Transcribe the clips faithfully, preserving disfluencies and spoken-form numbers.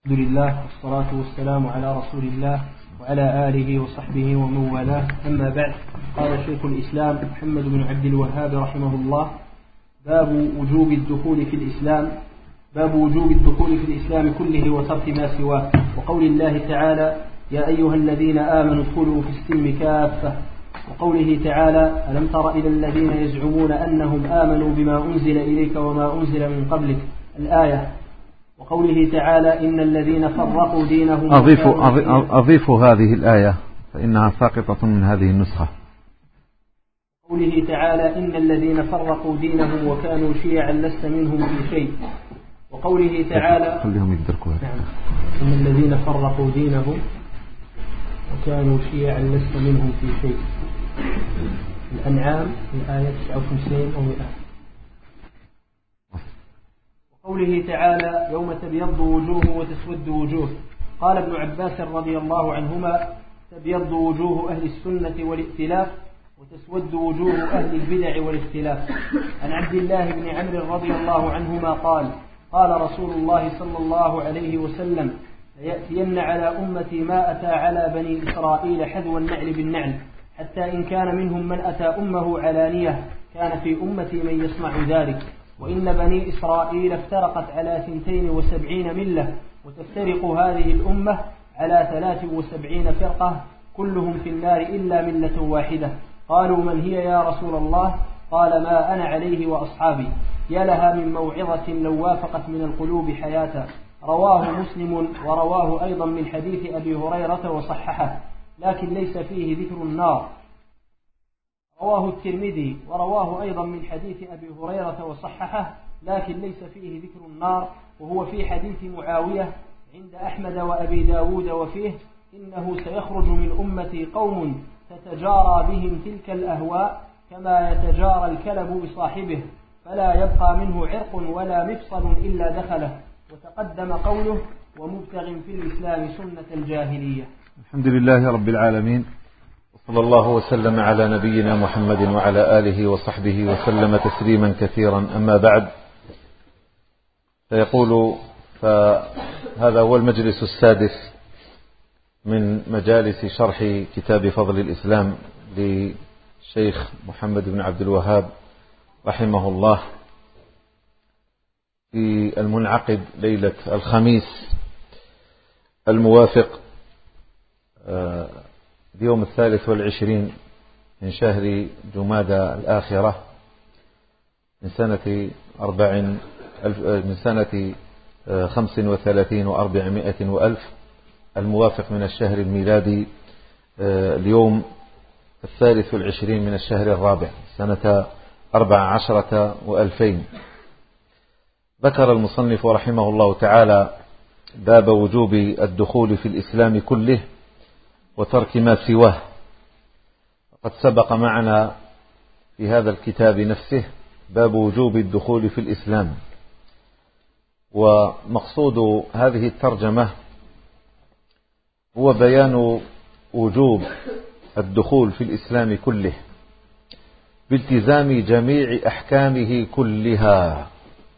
الحمد لله والصلاة والسلام على رسول الله وعلى آله وصحبه ومن والاه. أما بعد، قال شيخ الإسلام محمد بن عبد الوهاب رحمه الله: باب وجوب الدخول في الإسلام باب وجوب الدخول في الإسلام كله وترك ما سواه، وقول الله تعالى: يا أيها الذين آمنوا ادخلوا في السلم كافة، وقوله تعالى: ألم تر إلى الذين يزعمون أنهم آمنوا بما أنزل إليك وما أنزل من قبلك، الآية، وقوله تعالى: إن الذين فرقوا دينهم. أضيف, أضيف هذه الآية فإنها ساقطة من هذه النسخة. قوله تعالى: إن الذين فرقوا دينهم وكانوا شيعا لست منهم في شيء، وقوله تعالى: خليهم يدركوا. نعم. إن الذين فرقوا دينهم وكانوا شيعا لست منهم في شيء. الأنعام الآية تسعة وخمسين أو مئة. وقوله تعالى: يوم تبيض وجوه وتسود وجوه. قال ابن عباس رضي الله عنهما: تبيض وجوه أهل السنة والائتلاف، وتسود وجوه أهل البدع والاختلاف. عن عبد الله بن عمرو رضي الله عنهما قال: قال رسول الله صلى الله عليه وسلم: ليأتين على أمتي ما أتى على بني إسرائيل حذو النعل بالنعل، حتى إن كان منهم من أتى أمه علانية كان في أمتي من يصنع ذلك. وإن بني إسرائيل افترقت على ثنتين وسبعين ملة، وتفترق هذه الأمة على ثلاث وسبعين فرقة، كلهم في النار إلا ملة واحدة. قالوا: من هي يا رسول الله؟ قال: ما أنا عليه وأصحابي. يا لها من موعظة لو وافقت من القلوب حياة. رواه مسلم، ورواه أيضا من حديث أبي هريرة وصححه، لكن ليس فيه ذكر النار. رواه الترمذي، ورواه أيضا من حديث أبي هريرة وصححه، لكن ليس فيه ذكر النار، وهو في حديث معاوية عند أحمد وأبي داود، وفيه: إنه سيخرج من أمتي قوم تتجارى بهم تلك الأهواء كما يتجارى الكلب بصاحبه، فلا يبقى منه عرق ولا مفصل إلا دخله. وتقدم قوله: ومبتغ في الإسلام سنة الجاهلية. الحمد لله رب العالمين، صلى الله وسلم على نبينا محمد وعلى آله وصحبه وسلم تسليما كثيرا. أما بعد، فيقول فهذا هو المجلس السادس من مجالس شرح كتاب فضل الإسلام للشيخ محمد بن عبد الوهاب رحمه الله، في المنعقد ليلة الخميس الموافق اليوم الثالث والعشرين من شهر جمادى الآخرة من سنة أربع من سنة خمس وثلاثين وأربعمائة وألف، الموافق من الشهر الميلادي اليوم الثالث والعشرين من الشهر الرابع سنة أربع عشرة وألفين. ذكر المصنف رحمه الله تعالى باب وجوب الدخول في الإسلام كله وترك ما سواه. قد سبق معنا في هذا الكتاب نفسه باب وجوب الدخول في الإسلام، ومقصود هذه الترجمة هو بيان وجوب الدخول في الإسلام كله بالتزام جميع أحكامه كلها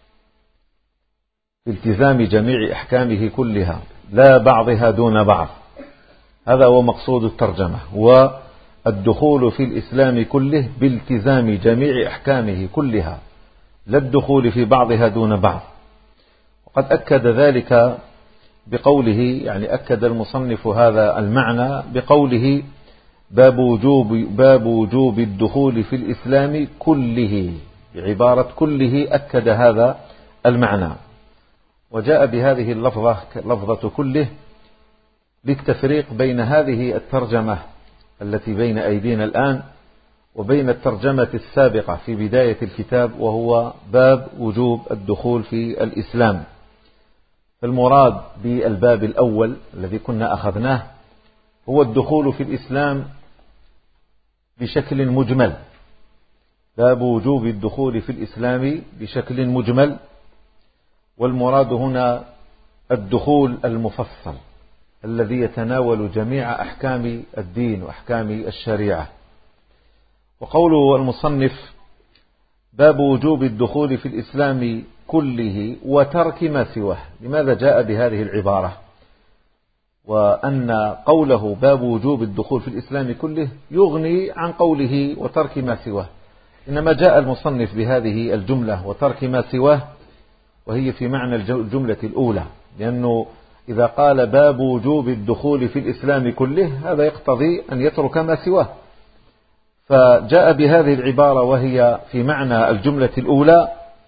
بالتزام جميع أحكامه كلها لا بعضها دون بعض. هذا هو مقصود الترجمة، والدخول في الإسلام كله بالتزام جميع أحكامه كلها، لا الدخول في بعضها دون بعض. وقد أكد ذلك بقوله، يعني أكد المصنف هذا المعنى بقوله: باب وجوب, باب وجوب الدخول في الإسلام كله، بعبارة كله أكد هذا المعنى. وجاء بهذه اللفظة لفظة كله للتفريق بين هذه الترجمة التي بين أيدينا الآن وبين الترجمة السابقة في بداية الكتاب، وهو باب وجوب الدخول في الإسلام. المراد بالباب الأول الذي كنا أخذناه هو الدخول في الإسلام بشكل مجمل، باب وجوب الدخول في الإسلام بشكل مجمل، والمراد هنا الدخول المفصل الذي يتناول جميع أحكام الدين وأحكام الشريعة. وقوله المصنف باب وجوب الدخول في الإسلام كله وترك ما سواه. لماذا جاء بهذه العبارة؟ وأن قوله باب وجوب الدخول في الإسلام كله يغني عن قوله وترك ما سواه، إنما جاء المصنف بهذه الجملة وترك ما سواه وهي في معنى الجملة الأولى، لأنه إذا قال باب وجوب الدخول في الإسلام كله هذا يقتضي أن يترك ما سواه، فجاء بهذه العبارة وهي في معنى الجملة الأولى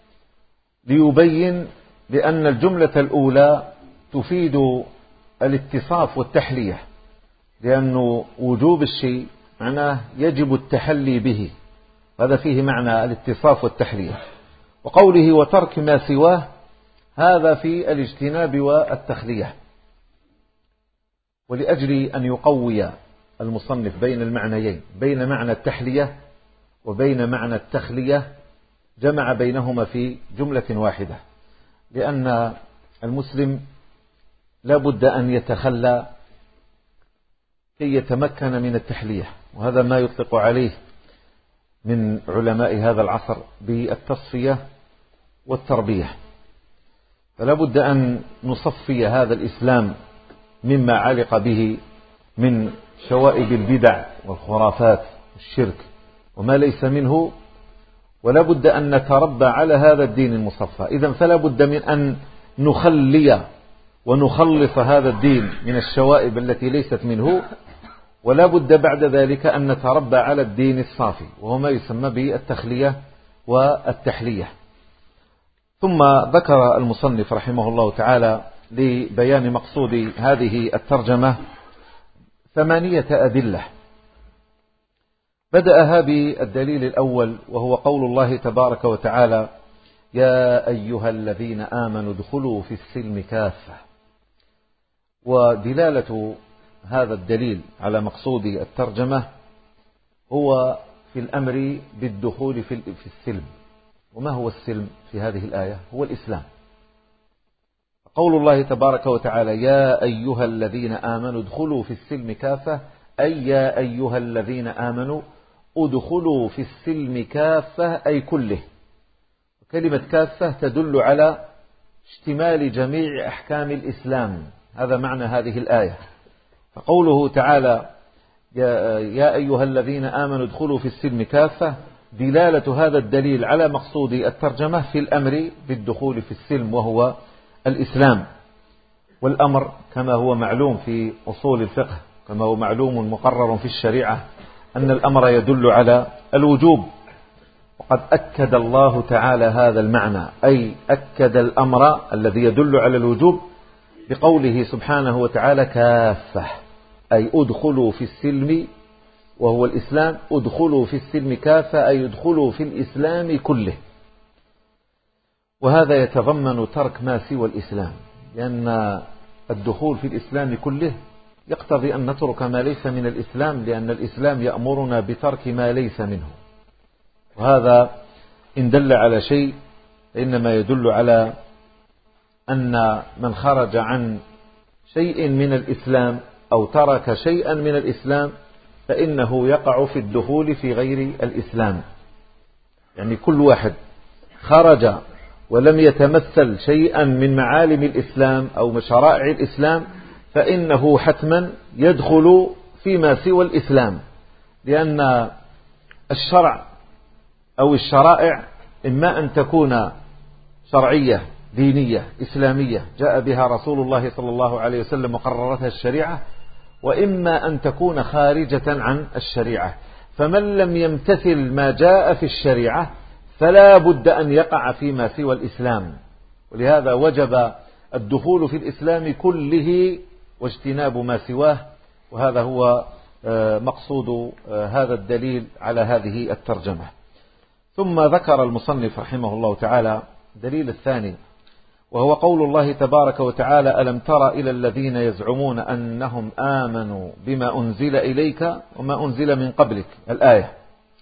ليبين بأن الجملة الأولى تفيد الاتصاف والتحلية، لأن وجوب الشيء معناه يجب التحلي به، هذا فيه معنى الاتصاف والتحلية. وقوله وترك ما سواه هذا في الاجتناب والتخلية. ولأجل أن يقوي المصنف بين المعنيين، بين معنى التحلية وبين معنى التخلية، جمع بينهما في جملة واحدة، لأن المسلم لا بد أن يتخلى كي يتمكن من التحلية، وهذا ما يطلق عليه من علماء هذا العصر بالتصفية والتربية. فلا بد أن نصفي هذا الإسلام مما علق به من شوائب البدع والخرافات والشرك وما ليس منه، ولا بد أن نتربى على هذا الدين المصفى. إذن فلا بد من أن نخلي ونخلص هذا الدين من الشوائب التي ليست منه، ولا بد بعد ذلك أن نتربى على الدين الصافي وهو ما يسمى بالتخلية والتحلية. ثم ذكر المصنف رحمه الله تعالى لبيان مقصود هذه الترجمة ثمانية أدلة، بدأها بالدليل الأول وهو قول الله تبارك وتعالى يا أيها الذين آمنوا ادخلوا في السلم كافة. ودلالة هذا الدليل على مقصود الترجمة هو في الأمر بالدخول في السلم. وما هو السلم في هذه الآية؟ هو الإسلام. قول الله تبارك وتعالى يا أيها الذين آمنوا ادخلوا في السلم كافة، أي يا أيها الذين آمنوا ادخلوا في السلم كافة أي كله. كلمة كافة تدل على اشتمال جميع أحكام الإسلام، هذا معنى هذه الآية. فقوله تعالى يا أيها الذين آمنوا ادخلوا في السلم كافة، دلالة هذا الدليل على مقصود الترجمة في الأمر بالدخول في السلم وهو الإسلام. والأمر كما هو معلوم في أصول الفقه، كما هو معلوم مقرر في الشريعة، أن الأمر يدل على الوجوب، وقد أكد الله تعالى هذا المعنى، أي أكد الأمر الذي يدل على الوجوب بقوله سبحانه وتعالى كافة، أي أدخلوا في السلم وهو الإسلام، أدخلوا في السلم كافة أي أدخلوا في الإسلام كله. وهذا يتضمن ترك ما سوى الإسلام، لأن الدخول في الإسلام كله يقتضي أن نترك ما ليس من الإسلام، لأن الإسلام يأمرنا بترك ما ليس منه. وهذا إن دل على شيء فإنما يدل على أن من خرج عن شيء من الإسلام أو ترك شيئا من الإسلام فإنه يقع في الدخول في غير الإسلام. يعني كل واحد خرج ولم يتمثل شيئا من معالم الإسلام أو شرائع الإسلام فإنه حتما يدخل فيما سوى الإسلام، لأن الشرع أو الشرائع إما أن تكون شرعية دينية إسلامية جاء بها رسول الله صلى الله عليه وسلم وقررتها الشريعة، وإما أن تكون خارجة عن الشريعة. فمن لم يمتثل ما جاء في الشريعة فلا بد أن يقع فيما سوى الإسلام. ولهذا وجب الدخول في الإسلام كله واجتناب ما سواه، وهذا هو مقصود هذا الدليل على هذه الترجمة. ثم ذكر المصنف رحمه الله تعالى الدليل الثاني وهو قول الله تبارك وتعالى ألم تر إلى الذين يزعمون أنهم آمنوا بما أنزل إليك وما أنزل من قبلك، الآية.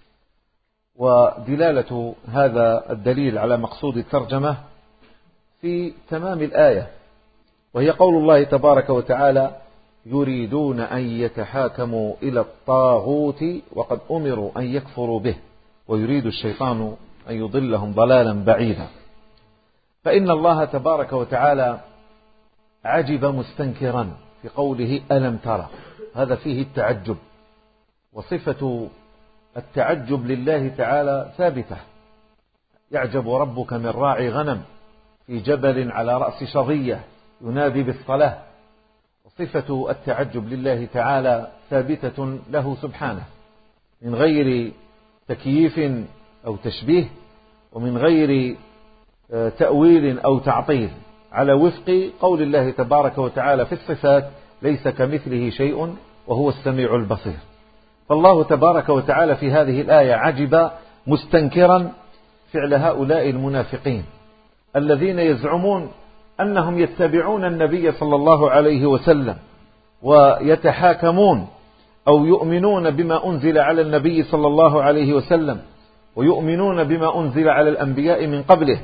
ودلالة هذا الدليل على مقصود الترجمة في تمام الآية، وهي قول الله تبارك وتعالى يريدون أن يتحاكموا إلى الطاغوت وقد أمروا أن يكفروا به ويريد الشيطان أن يضلهم ضلالا بعيدا. فإن الله تبارك وتعالى عجب مستنكرا في قوله ألم ترى، هذا فيه التعجب، وصفة التعجب لله تعالى ثابتة. يعجب ربك من راعي غنم في جبل على رأس شظية ينادي بالصلاة. وصفة التعجب لله تعالى ثابتة له سبحانه من غير تكييف أو تشبيه، ومن غير تأويل أو تعطيل، على وفق قول الله تبارك وتعالى في الصفات: ليس كمثله شيء وهو السميع البصير. فالله تبارك وتعالى في هذه الآية عجب مستنكرا فعل هؤلاء المنافقين الذين يزعمون أنهم يتبعون النبي صلى الله عليه وسلم ويتحاكمون أو يؤمنون بما أنزل على النبي صلى الله عليه وسلم ويؤمنون بما أنزل على الأنبياء من قبله،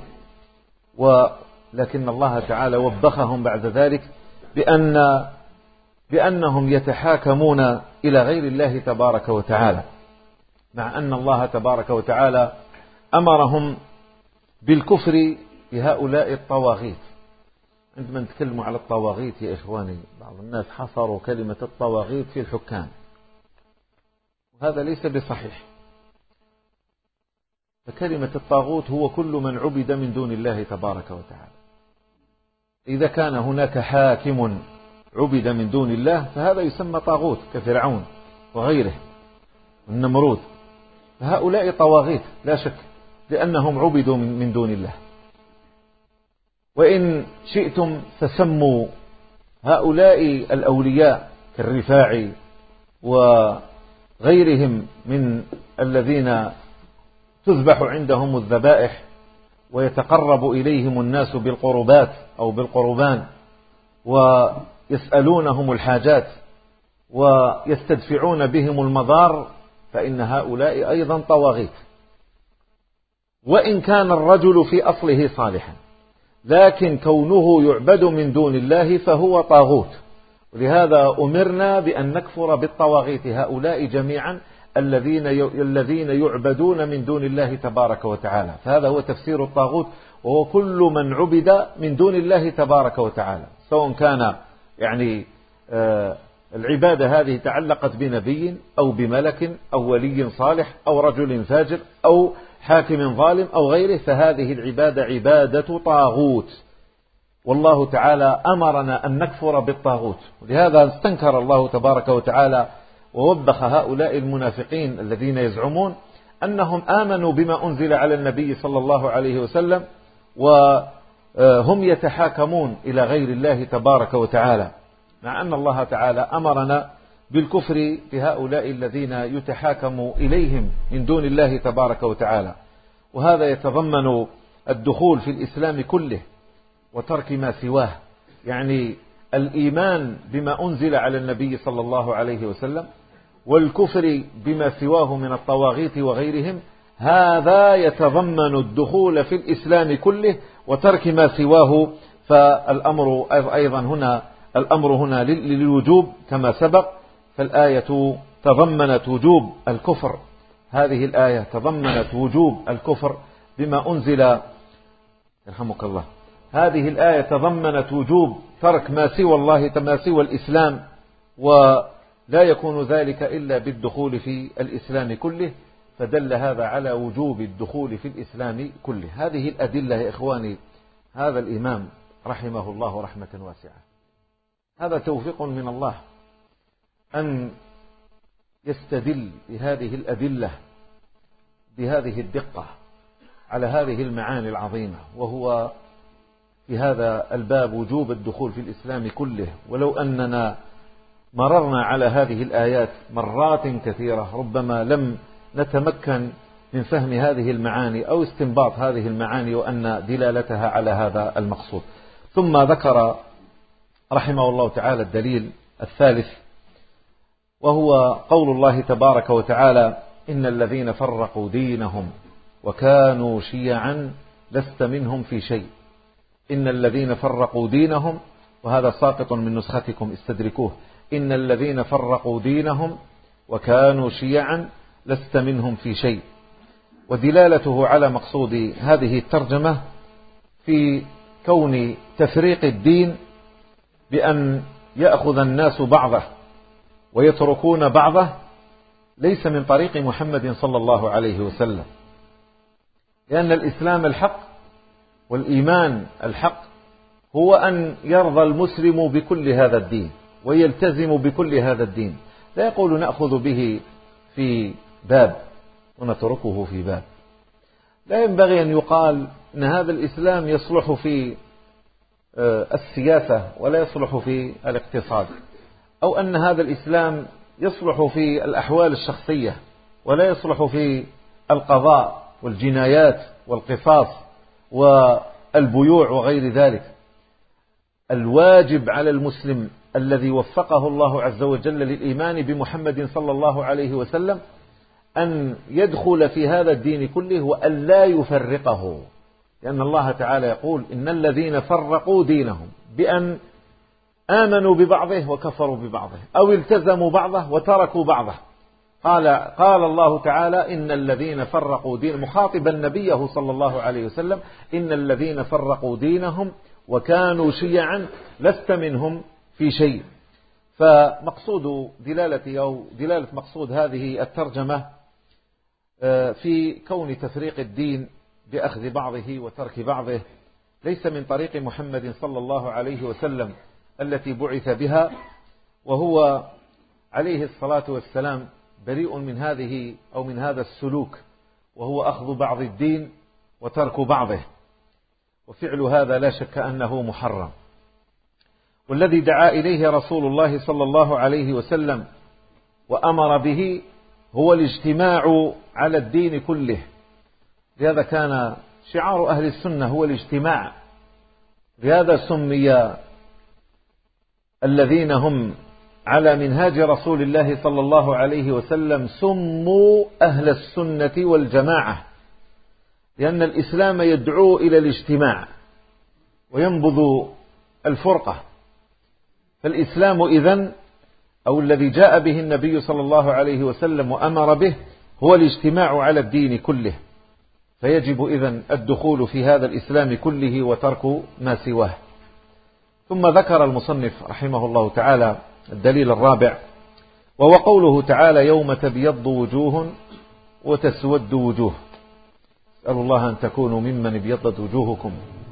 ولكن الله تعالى وبخهم بعد ذلك بأن بأنهم يتحاكمون إلى غير الله تبارك وتعالى، مع أن الله تبارك وتعالى أمرهم بالكفر بهؤلاء الطواغيت. عندما نتكلم على الطواغيت يا إخواني، بعض الناس حصروا كلمة الطواغيت في الحكام، وهذا ليس بصحيح. فكلمة الطاغوت هو كل من عبد من دون الله تبارك وتعالى. إذا كان هناك حاكم عبد من دون الله فهذا يسمى طاغوت، كفرعون وغيره النمرود، فهؤلاء طواغيت لا شك، لأنهم عبدوا من دون الله. وإن شئتم فسموا هؤلاء الأولياء كالرفاعي وغيرهم من الذين تذبح عندهم الذبائح ويتقرب إليهم الناس بالقربات أو بالقربان ويسألونهم الحاجات ويستدفعون بهم المضار، فإن هؤلاء أيضا طواغيت. وإن كان الرجل في أصله صالحا، لكن كونه يعبد من دون الله فهو طاغوت. ولهذا أمرنا بأن نكفر بالطواغيت هؤلاء جميعا الذين الذين يعبدون من دون الله تبارك وتعالى. فهذا هو تفسير الطاغوت، وهو كل من عبد من دون الله تبارك وتعالى، سواء كان يعني آه العبادة هذه تعلقت بنبي أو بملك أو ولي صالح أو رجل فاجر أو حاكم ظالم أو غيره، فهذه العبادة عبادة طاغوت. والله تعالى أمرنا أن نكفر بالطاغوت، ولهذا استنكر الله تبارك وتعالى ووبخ هؤلاء المنافقين الذين يزعمون أنهم آمنوا بما أنزل على النبي صلى الله عليه وسلم وهم يتحاكمون إلى غير الله تبارك وتعالى، مع أن الله تعالى أمرنا بالكفر بهؤلاء الذين يتحاكم إليهم من دون الله تبارك وتعالى. وهذا يتضمن الدخول في الإسلام كله وترك ما سواه، يعني الإيمان بما أنزل على النبي صلى الله عليه وسلم والكفر بما سواه من الطواغيت وغيرهم. هذا يتضمن الدخول في الإسلام كله وترك ما سواه. فالأمر أيضا هنا الأمر هنا للوجوب كما سبق. فالآية تضمنت وجوب الكفر، هذه الآية تضمنت وجوب الكفر بما أنزل، يرحمك الله، هذه الآية تضمنت وجوب ترك ما سوى الله ما سوى الإسلام، ولا يكون ذلك إلا بالدخول في الإسلام كله، فدل هذا على وجوب الدخول في الإسلام كله. هذه الأدلة يا إخواني، هذا الإمام رحمه الله رحمة واسعة، هذا توفيق من الله أن يستدل بهذه الأدلة بهذه الدقة على هذه المعاني العظيمة، وهو في هذا الباب وجوب الدخول في الإسلام كله. ولو أننا مررنا على هذه الآيات مرات كثيرة ربما لم نتمكن من فهم هذه المعاني أو استنباط هذه المعاني وأن دلالتها على هذا المقصود. ثم ذكر رحمه الله تعالى الدليل الثالث، وهو قول الله تبارك وتعالى: إن الذين فرقوا دينهم وكانوا شيعا لست منهم في شيء. إن الذين فرقوا دينهم، وهذا ساقط من نسختكم استدركوه، إن الذين فرقوا دينهم وكانوا شيعا لست منهم في شيء. ودلالته على مقصود هذه الترجمة في كون تفريق الدين بأن يأخذ الناس بعضه ويتركون بعضه ليس من طريق محمد صلى الله عليه وسلم، لأن الإسلام الحق والإيمان الحق هو أن يرضى المسلم بكل هذا الدين ويلتزم بكل هذا الدين، لا يقول نأخذ به في باب ونتركه في باب. لا ينبغي أن يقال أن هذا الإسلام يصلح في السياسة ولا يصلح في الاقتصاد، أو أن هذا الإسلام يصلح في الأحوال الشخصية ولا يصلح في القضاء والجنايات والقصاص والبيوع وغير ذلك. الواجب على المسلم الذي وفقه الله عز وجل للإيمان بمحمد صلى الله عليه وسلم أن يدخل في هذا الدين كله وأن لا يفرقه، لأن الله تعالى يقول إن الذين فرقوا دينهم بأن آمنوا ببعضه وكفروا ببعضه أو التزموا بعضه وتركوا بعضه. قال, قال الله تعالى إن الذين فرقوا دينهم مخاطبا نبيه صلى الله عليه وسلم إن الذين فرقوا دينهم وكانوا شيعا لست منهم في شيء. فمقصود دلالة أو دلالة مقصود هذه الترجمة في كون تفريق الدين بأخذ بعضه وترك بعضه ليس من طريق محمد صلى الله عليه وسلم التي بعث بها، وهو عليه الصلاة والسلام بريء من هذه أو من هذا السلوك، وهو أخذ بعض الدين وترك بعضه، وفعل هذا لا شك أنه محرم. والذي دعا إليه رسول الله صلى الله عليه وسلم وأمر به هو الاجتماع على الدين كله، لهذا كان شعار أهل السنة هو الاجتماع، لهذا سمي الذين هم على منهاج رسول الله صلى الله عليه وسلم سموا أهل السنة والجماعة، لأن الإسلام يدعو إلى الاجتماع وينبذ الفرقة. فالإسلام إذن أو الذي جاء به النبي صلى الله عليه وسلم وأمر به هو الاجتماع على الدين كله، فيجب إذن الدخول في هذا الإسلام كله وترك ما سواه. ثم ذكر المصنف رحمه الله تعالى الدليل الرابع، وهو قوله تعالى يوم تبيض وجوه وتسود وجوه، أسأل الله أن تكونوا ممن ابيضت وجوهكم.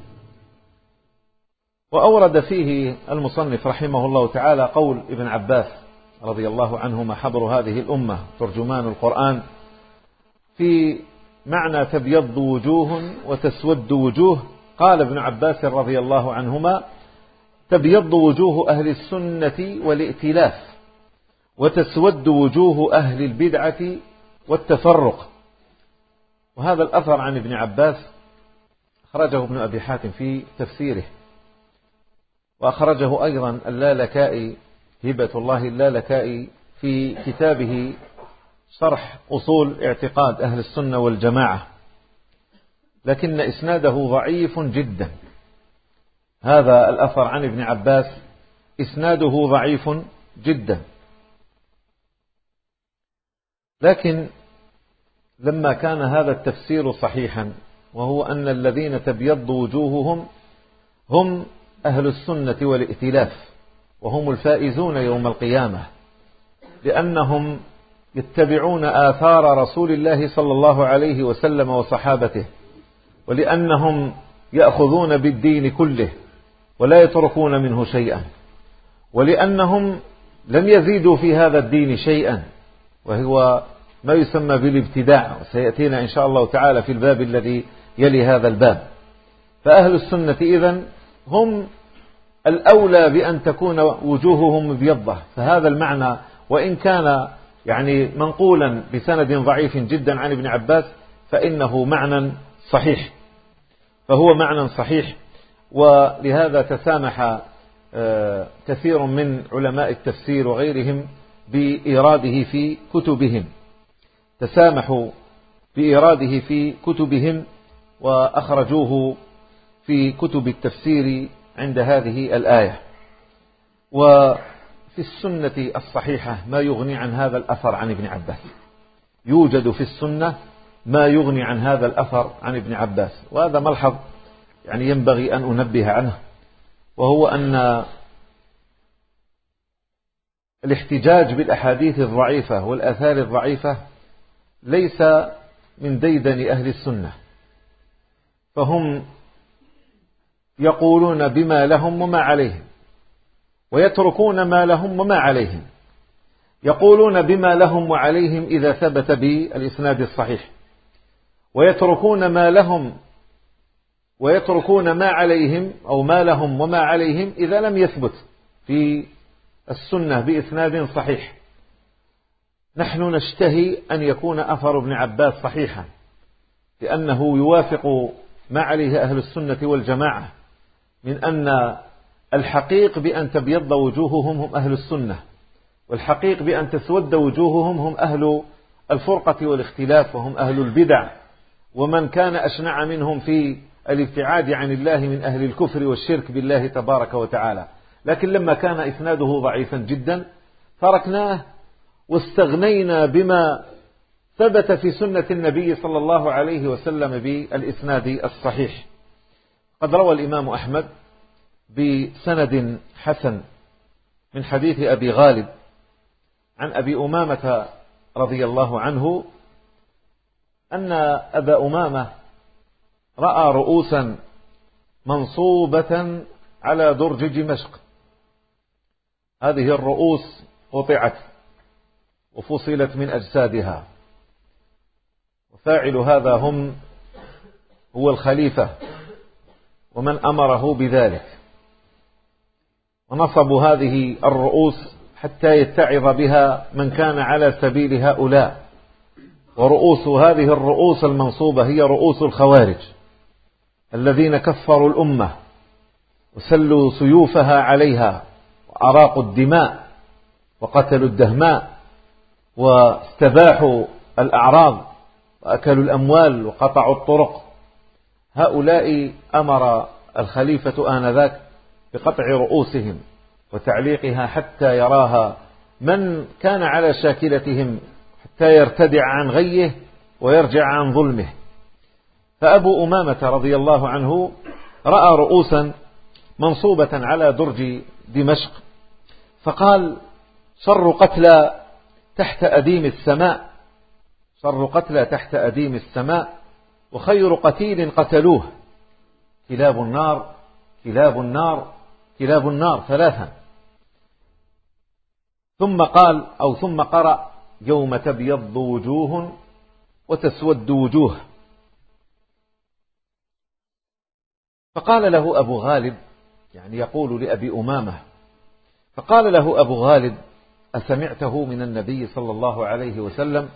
وأورد فيه المصنف رحمه الله تعالى قول ابن عباس رضي الله عنهما حبر هذه الأمة ترجمان القرآن في معنى تبيض وجوه وتسود وجوه. قال ابن عباس رضي الله عنهما تبيض وجوه أهل السنة والائتلاف وتسود وجوه أهل البدعة والتفرق. وهذا الأثر عن ابن عباس أخرجه ابن أبي حاتم في تفسيره، وأخرجه أيضا اللالكائي هبة الله اللالكائي في كتابه شرح أصول اعتقاد أهل السنة والجماعة، لكن إسناده ضعيف جدا. هذا الأثر عن ابن عباس إسناده ضعيف جدا، لكن لما كان هذا التفسير صحيحا، وهو أن الذين تبيض وجوههم هم أهل السنة والائتلاف، وهم الفائزون يوم القيامة، لأنهم يتبعون آثار رسول الله صلى الله عليه وسلم وصحابته، ولأنهم يأخذون بالدين كله ولا يتركون منه شيئا، ولأنهم لم يزيدوا في هذا الدين شيئا، وهو ما يسمى بالابتداع، وسيأتينا إن شاء الله تعالى في الباب الذي يلي هذا الباب. فأهل السنة إذن هم الأولى بأن تكون وجوههم مبيضة. فهذا المعنى وإن كان يعني منقولا بسند ضعيف جدا عن ابن عباس فإنه معنى صحيح، فهو معنى صحيح. ولهذا تسامح كثير من علماء التفسير وغيرهم بإيراده في كتبهم، تسامحوا بإيراده في كتبهم وأخرجوه في كتب التفسير عند هذه الآية. وفي السنة الصحيحة ما يغني عن هذا الأثر عن ابن عباس، يوجد في السنة ما يغني عن هذا الأثر عن ابن عباس. وهذا ملحظ يعني ينبغي أن أنبه عنه، وهو أن الاحتجاج بالأحاديث الضعيفة والآثار الضعيفة ليس من ديدن أهل السنة، فهم يقولون بما لهم وما عليهم، ويتركون ما لهم وما عليهم. يقولون بما لهم وعليهم إذا ثبت بالإسناد الصحيح، ويتركون ما لهم ويتركون ما عليهم أو ما لهم وما عليهم إذا لم يثبت في السنة بإسناد صحيح. نحن نشتهي أن يكون أثر ابن عباس صحيحا، لأنه يوافق ما عليه أهل السنة والجماعة من أن الحقيق بأن تبيض وجوههم هم أهل السنة، والحقيق بأن تسود وجوههم هم أهل الفرقة والاختلاف وهم أهل البدع، ومن كان أشنع منهم في الابتعاد عن الله من أهل الكفر والشرك بالله تبارك وتعالى. لكن لما كان إسناده ضعيفا جدا تركناه واستغنينا بما ثبت في سنة النبي صلى الله عليه وسلم بالإسناد الصحيح. قد روى الإمام أحمد بسند حسن من حديث أبي غالب عن أبي أمامة رضي الله عنه أن أبا أمامة رأى رؤوسا منصوبة على درج دمشق. هذه الرؤوس قطعت وفصلت من أجسادها، وفاعل هذا هم هو الخليفة ومن أمره بذلك، ونصبوا هذه الرؤوس حتى يتعظ بها من كان على سبيل هؤلاء. ورؤوس هذه الرؤوس المنصوبة هي رؤوس الخوارج الذين كفروا الأمة وسلوا سيوفها عليها وأراقوا الدماء وقتلوا الدهماء واستباحوا الأعراض وأكلوا الأموال وقطعوا الطرق. هؤلاء أمر الخليفة آنذاك بقطع رؤوسهم وتعليقها حتى يراها من كان على شاكلتهم، حتى يرتدع عن غيه ويرجع عن ظلمه. فأبو أمامة رضي الله عنه رأى رؤوسا منصوبة على درج دمشق، فقال: شر قتلى تحت أديم السماء، شر قتلى تحت أديم السماء، وخير قتيل قتلوه، كلاب النار كلاب النار كلاب النار ثلاثا. ثم قال أو ثم قرأ: يوم تبيض وجوه وتسود وجوه. فقال له أبو غالب، يعني يقول لأبي أمامة، فقال له أبو غالب: أسمعته من النبي صلى الله عليه وسلم؟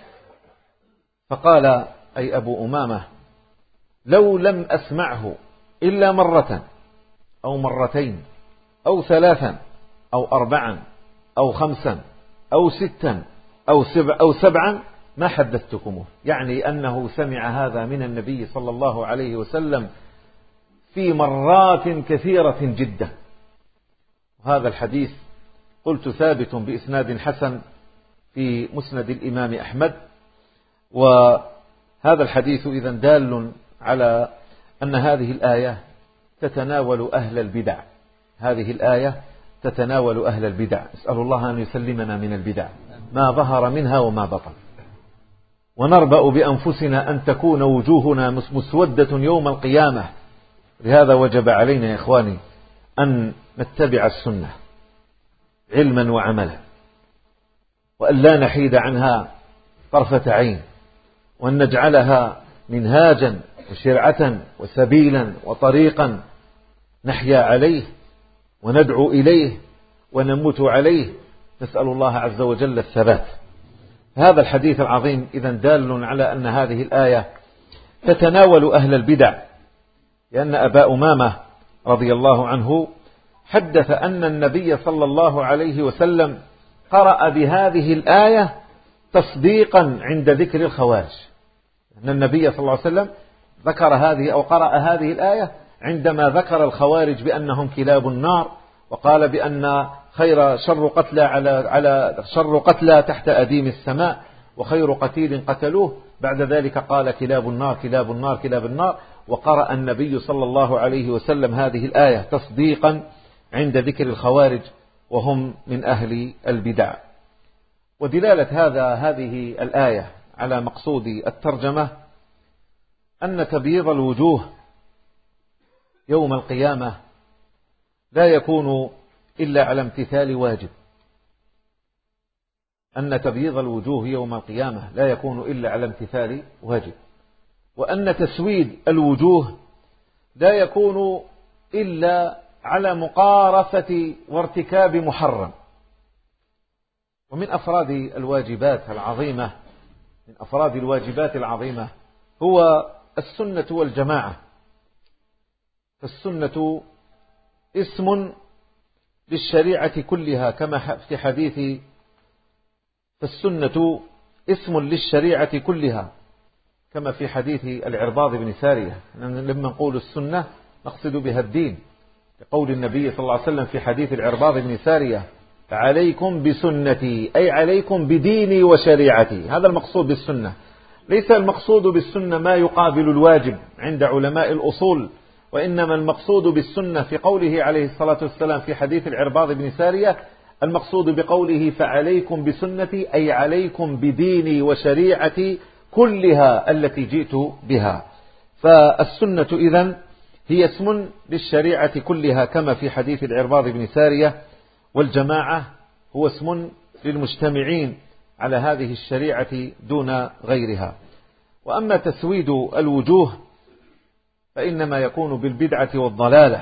فقال أي أبو أمامة: لو لم أسمعه إلا مرة أو مرتين أو ثلاثا أو أربعا أو خمسا أو ستا أو سبع أو سبعا ما حدثتكمه. يعني أنه سمع هذا من النبي صلى الله عليه وسلم في مرات كثيرة جدا. وهذا الحديث قلت ثابت بإسناد حسن في مسند الإمام أحمد. وهذا الحديث إذن دال على أن هذه الآية تتناول أهل البدع، هذه الآية تتناول أهل البدع. نسأل الله أن يسلمنا من البدع ما ظهر منها وما بطن، ونربأ بأنفسنا أن تكون وجوهنا مسودة يوم القيامة. لهذا وجب علينا يا إخواني أن نتبع السنة علما وعملا، وأن لا نحيد عنها طرفة عين، وأن نجعلها منهاجا وشرعة وسبيلا وطريقا نحيا عليه وندعو إليه ونموت عليه. نسأل الله عز وجل الثبات. هذا الحديث العظيم إذن دال على أن هذه الآية تتناول أهل البدع، لأن أبا أمامة رضي الله عنه حدث أن النبي صلى الله عليه وسلم قرأ بهذه الآية تصديقا عند ذكر الخوارج. أن النبي صلى الله عليه وسلم ذكر هذه أو قرأ هذه الآية عندما ذكر الخوارج بأنهم كلاب النار، وقال بأن خير شر قتلى على على شر قتلى تحت أديم السماء، وخير قتيل قتلوه. بعد ذلك قال: كلاب النار كلاب النار كلاب النار. وقرأ النبي صلى الله عليه وسلم هذه الآية تصديقا عند ذكر الخوارج وهم من أهل البدع. ودلالة هذا هذه الآية على مقصود الترجمة أن تبييض الوجوه يوم القيامة لا يكون إلا على امتثال واجب، أن تبييض الوجوه يوم القيامة لا يكون إلا على امتثال واجب، وأن تسويد الوجوه لا يكون إلا على مقارفة وارتكاب محرم. ومن أفراد الواجبات العظيمة من أفراد الواجبات العظيمة هو السنة والجماعة. فالسنة اسم للشريعة كلها كما في حديث فالسنة اسم للشريعة كلها كما في حديث العرباض بن سارية. لما نقول السنة نقصد بها الدين، لقول النبي صلى الله عليه وسلم في حديث العرباض بن سارية: عليكم بسنتي، أي عليكم بديني وشريعتي. هذا المقصود بالسنة. ليس المقصود بالسنة ما يقابل الواجب عند علماء الأصول، وإنما المقصود بالسنة في قوله عليه الصلاة والسلام في حديث العرباض بن سارية، المقصود بقوله فعليكم بسنتي أي عليكم بديني وشريعتي كلها التي جئت بها. فالسنة إذن هي اسم للشريعة كلها كما في حديث العرباض بن سارية، والجماعة هو اسم للمجتمعين على هذه الشريعة دون غيرها. وأما تسويد الوجوه فإنما يكون بالبدعة والضلالة.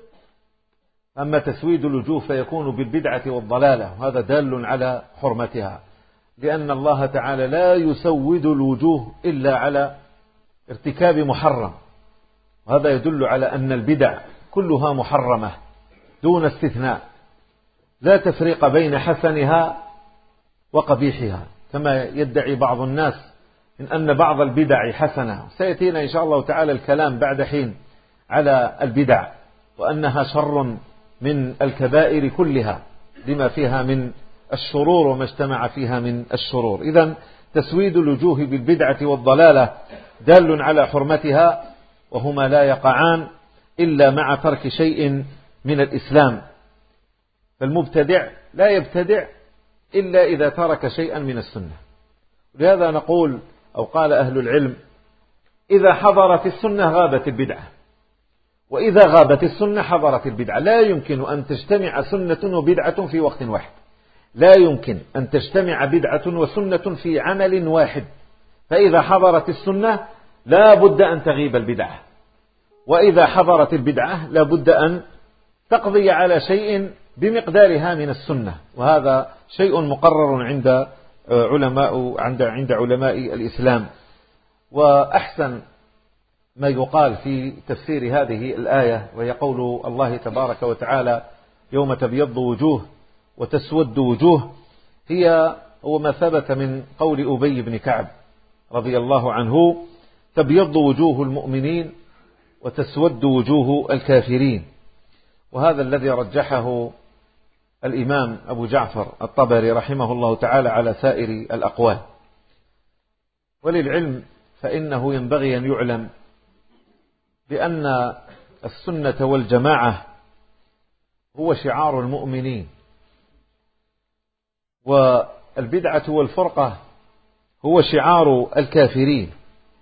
أما تسويد الوجوه فيكون بالبدعة والضلالة، وهذا دال على حرمتها، لأن الله تعالى لا يسود الوجوه إلا على ارتكاب محرم، وهذا يدل على أن البدع كلها محرمة دون استثناء، لا تفريق بين حسنها وقبيحها كما يدعي بعض الناس من أن بعض البدع حسنة. سيأتينا إن شاء الله تعالى الكلام بعد حين على البدع وأنها شر من الكبائر كلها لما فيها من الشرور وما اجتمع فيها من الشرور. إذن تسويد الوجوه بالبدعة والضلالة دال على حرمتها، وهما لا يقعان إلا مع ترك شيء من الإسلام. فالمبتدع لا يبتدع إلا إذا ترك شيئا من السنة. لهذا نقول أو قال أهل العلم: إذا حضرت السنة غابت البدعة، وإذا غابت السنة حضرت البدعة. لا يمكن أن تجتمع سنة وبدعة في وقت واحد، لا يمكن أن تجتمع بدعة وسنة في عمل واحد. فإذا حضرت السنة لا بد أن تغيب البدعة، وإذا حضرت البدعة لا بد أن تقضي على شيء بمقدارها من السنة، وهذا شيء مقرر عند علماء عند عند علماء الإسلام. وأحسن ما يقال في تفسير هذه الآية وهي قول الله تبارك وتعالى: يوم تبيض وجوه وتسود وجوه، هي هو ما ثبت من قول أبي بن كعب رضي الله عنه: تبيض وجوه المؤمنين وتسود وجوه الكافرين. وهذا الذي رجحه الإمام أبو جعفر الطبري رحمه الله تعالى على سائر الأقوال. وللعلم فإنه ينبغي أن يعلم بأن السنة والجماعة هو شعار المؤمنين، والبدعة والفرقة هو شعار الكافرين.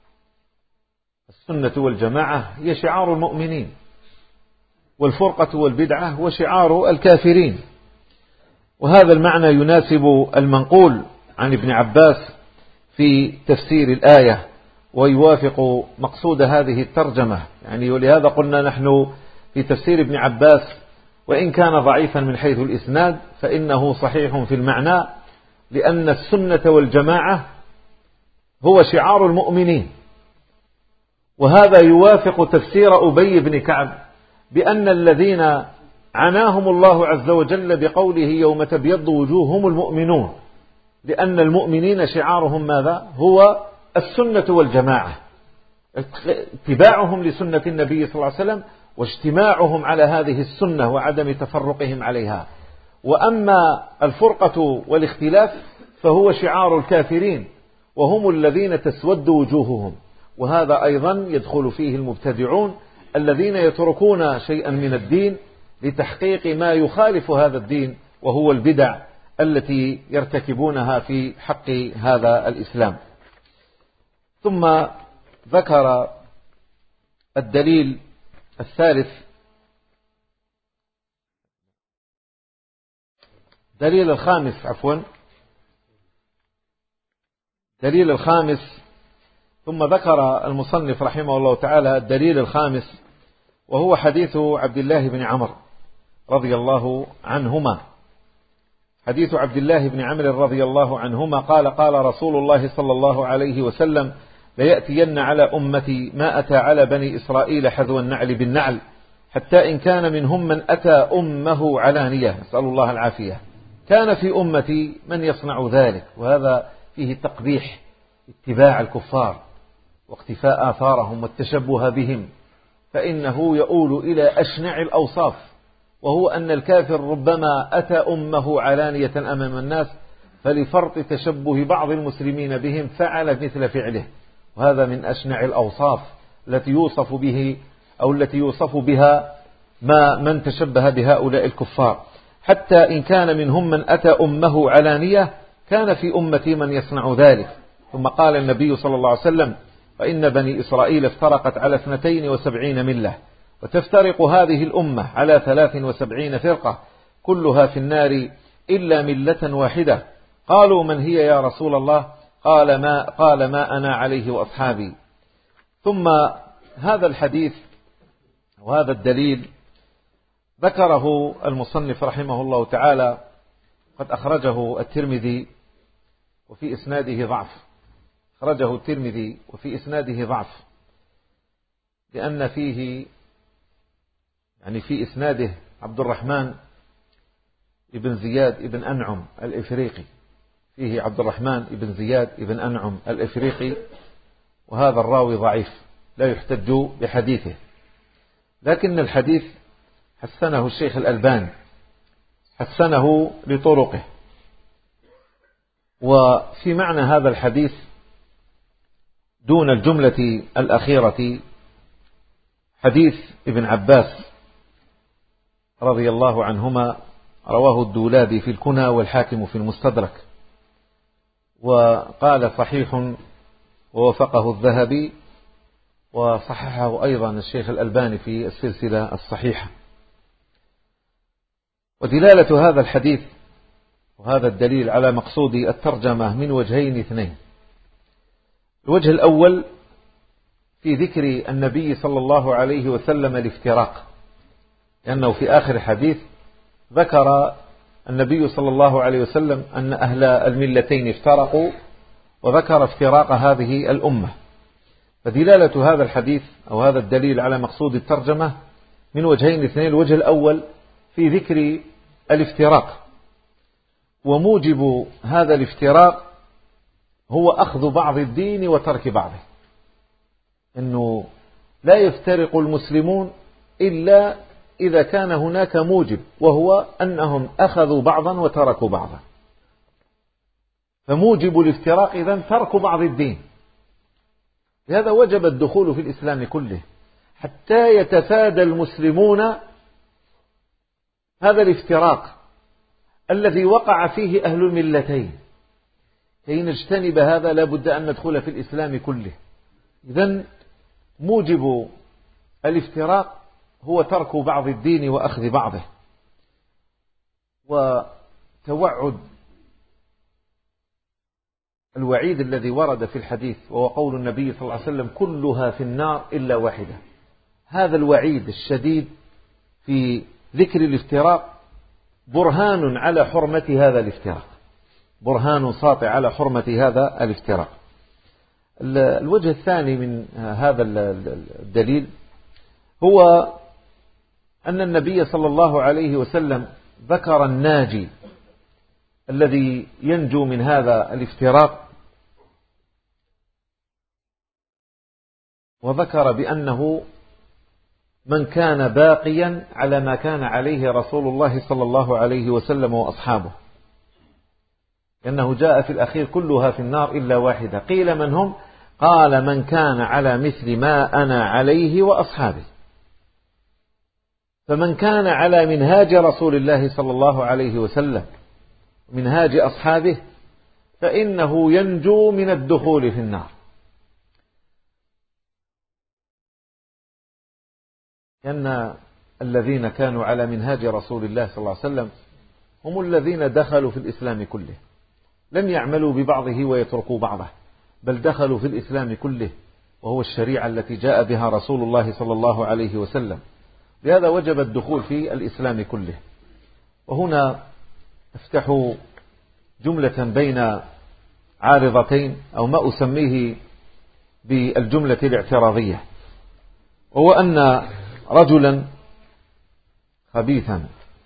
السنة والجماعة هي شعار المؤمنين، والفرقة والبدعة هو شعار الكافرين. وهذا المعنى يناسب المنقول عن ابن عباس في تفسير الآية ويوافق مقصود هذه الترجمة. يعني ولهذا قلنا نحن في تفسير ابن عباس وإن كان ضعيفا من حيث الإسناد فإنه صحيح في المعنى، لأن السنة والجماعة هو شعار المؤمنين. وهذا يوافق تفسير أبي بن كعب بأن الذين عناهم الله عز وجل بقوله يوم تبيض وجوههم المؤمنون، لأن المؤمنين شعارهم ماذا؟ هو السنة والجماعة، اتباعهم لسنة النبي صلى الله عليه وسلم واجتماعهم على هذه السنة وعدم تفرقهم عليها. وأما الفرقة والاختلاف فهو شعار الكافرين، وهم الذين تسود وجوههم وهذا أيضا يدخل فيه المبتدعون الذين يتركون شيئا من الدين لتحقيق ما يخالف هذا الدين، وهو البدع التي يرتكبونها في حق هذا الإسلام. ثم ذكر الدليل الثالث، دليل الخامس عفوا دليل الخامس ثم ذكر المصنف رحمه الله تعالى الدليل الخامس، وهو حديث عبد الله بن عمرو رضي الله عنهما. حديث عبد الله بن عمرو رضي الله عنهما قال: قال رسول الله صلى الله عليه وسلم: ليأتين على أمتي ما أتى على بني إسرائيل حذو النعل بالنعل، حتى إن كان منهم من أتى أمه علانية، نسأل الله العافية، كان في أمتي من يصنع ذلك. وهذا فيه تقبيح اتباع الكفار واقتفاء آثارهم والتشبه بهم، فإنه يؤول إلى أشنع الأوصاف، وهو أن الكافر ربما أتى أمه علانية أمام الناس، فلفرط تشبه بعض المسلمين بهم فعل مثل فعله، وهذا من أشنع الأوصاف التي يوصف به أو التي يوصف بها ما من تشبه بهؤلاء الكفار. حتى إن كان منهم من أتى أمه علانية كان في أمتي من يصنع ذلك. ثم قال النبي صلى الله عليه وسلم: فإن بني إسرائيل افترقت على اثنتين وسبعين ملة، وتفترق هذه الأمة على ثلاث وسبعين فرقة، كلها في النار إلا ملة واحدة. قالوا: من هي يا رسول الله؟ قال ما, قال ما أنا عليه وأصحابي. ثم هذا الحديث وهذا الدليل ذكره المصنف رحمه الله تعالى، قد أخرجه الترمذي وفي إسناده ضعف أخرجه الترمذي وفي إسناده ضعف لأن فيه يعني في إسناده عبد الرحمن ابن زياد ابن أنعم الإفريقي، فيه عبد الرحمن ابن زياد ابن أنعم الإفريقي، وهذا الراوي ضعيف لا يحتج بحديثه، لكن الحديث حسنه الشيخ الألباني، حسنه لطرقه. وفي معنى هذا الحديث دون الجملة الأخيرة حديث ابن عباس رضي الله عنهما، رواه الدولابي في الكنى والحاكم في المستدرك، وقال صحيح ووفقه الذهبي، وصححه أيضا الشيخ الألباني في السلسلة الصحيحة. ودلالة هذا الحديث وهذا الدليل على مقصود الترجمة من وجهين اثنين. الوجه الأول في ذكر النبي صلى الله عليه وسلم الافتراق، لأنه في آخر الحديث ذكر النبي صلى الله عليه وسلم أن أهل الملتين افترقوا، وذكر افتراق هذه الأمة. فدلالة هذا الحديث أو هذا الدليل على مقصود الترجمة من وجهين اثنين. الوجه الأول في ذكر الافتراق، وموجب هذا الافتراق هو أخذ بعض الدين وترك بعضه، أنه لا يفترق المسلمون إلا إذا كان هناك موجب، وهو أنهم أخذوا بعضا وتركوا بعضا. فموجب الافتراق إذن ترك بعض الدين، لهذا وجب الدخول في الإسلام كله حتى يتفادى المسلمون هذا الافتراق الذي وقع فيه أهل الملتين. كي نجتنب هذا لا بد أن ندخل في الإسلام كله. إذن موجب الافتراق هو ترك بعض الدين وأخذ بعضه. وتوعد الوعيد الذي ورد في الحديث، وهو قول النبي صلى الله عليه وسلم: كلها في النار إلا واحدة. هذا الوعيد الشديد في ذكر الافتراق برهان على حرمة هذا الافتراق، برهان ساطع على حرمة هذا الافتراق. الوجه الثاني من هذا الدليل هو أن النبي صلى الله عليه وسلم ذكر الناجي الذي ينجو من هذا الافتراق، وذكر بأنه من كان باقيا على ما كان عليه رسول الله صلى الله عليه وسلم وأصحابه، لأنه جاء في الأخير: كلها في النار إلا واحدة. قيل: من هم؟ قال من كان على مثل ما أنا عليه وأصحابي. فمن كان على منهاج رسول الله صلى الله عليه وسلم منهاج أصحابه فإنه ينجو من الدخول في النار. لأن الذين كانوا على منهاج رسول الله صلى الله عليه وسلم هم الذين دخلوا في الإسلام كله، لم يعملوا ببعضه ويتركوا بعضه، بل دخلوا في الإسلام كله، وهو الشريعة التي جاء بها رسول الله صلى الله عليه وسلم. لهذا وجب الدخول في الإسلام كله. وهنا افتح جملة بين عارضتين، أو ما أسميه بالجملة الاعتراضية، وهو أن رجلا خبيثا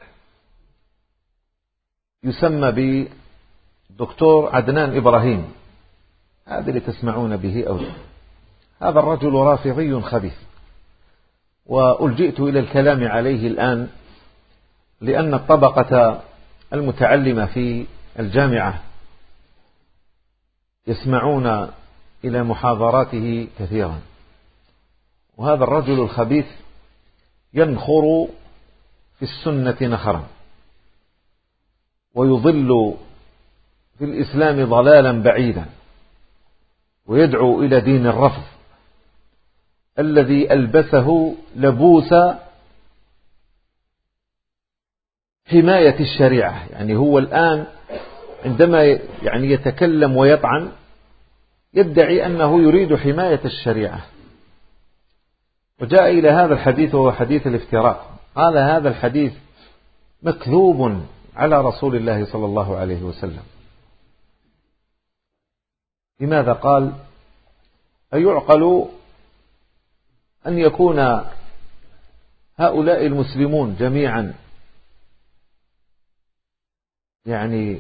يسمى بالدكتور عدنان إبراهيم، هذا اللي تسمعون به أو هذا الرجل رافضي خبيث، وألجئت إلى الكلام عليه الآن لأن الطبقة المتعلمة في الجامعة يسمعون إلى محاضراته كثيرا. وهذا الرجل الخبيث ينخر في السنة نخرا، ويضل في الإسلام ضلالا بعيدا، ويدعو إلى دين الرفض الذي ألبسه لبوس حماية الشريعة. يعني هو الآن عندما يعني يتكلم ويطعن يدعي أنه يريد حماية الشريعة، وجاء إلى هذا الحديث وهو حديث الافتراء. قال هذا الحديث مكذوب على رسول الله صلى الله عليه وسلم. لماذا؟ قال أيعقل أن يكون هؤلاء المسلمون جميعا يعني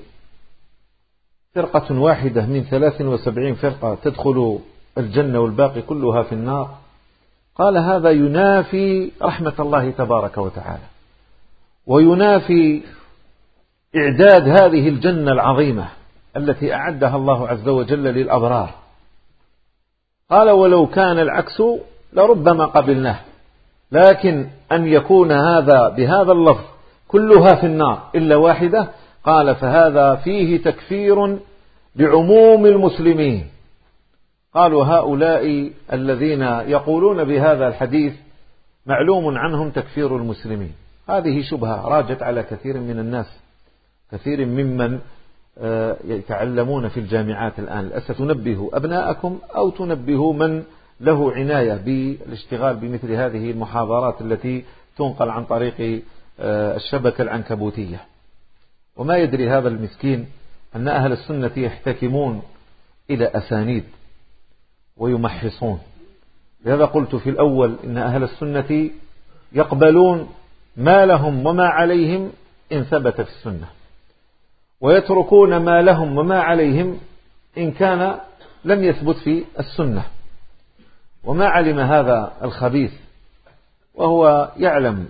فرقة واحدة من ثلاث وسبعين فرقة تدخل الجنة والباقي كلها في النار؟ قال هذا ينافي رحمة الله تبارك وتعالى، وينافي إعداد هذه الجنة العظيمة التي أعدها الله عز وجل للأبرار. قال ولو كان العكس لربما قبلناه، لكن أن يكون هذا بهذا اللفظ كلها في النار إلا واحدة، قال فهذا فيه تكفير بعموم المسلمين. قالوا هؤلاء الذين يقولون بهذا الحديث معلوم عنهم تكفير المسلمين. هذه شبهة راجت على كثير من الناس، كثير ممن يتعلمون في الجامعات الآن. للأسف تنبهوا أبناءكم أو تنبهوا من له عناية بالاشتغال بمثل هذه المحاضرات التي تنقل عن طريق الشبكة العنكبوتية. وما يدري هذا المسكين أن أهل السنة يحتكمون إلى أسانيد ويمحصون. لهذا قلت في الأول إن أهل السنة يقبلون ما لهم وما عليهم إن ثبت في السنة، ويتركون ما لهم وما عليهم إن كان لم يثبت في السنة. وما علم هذا الخبيث وهو يعلم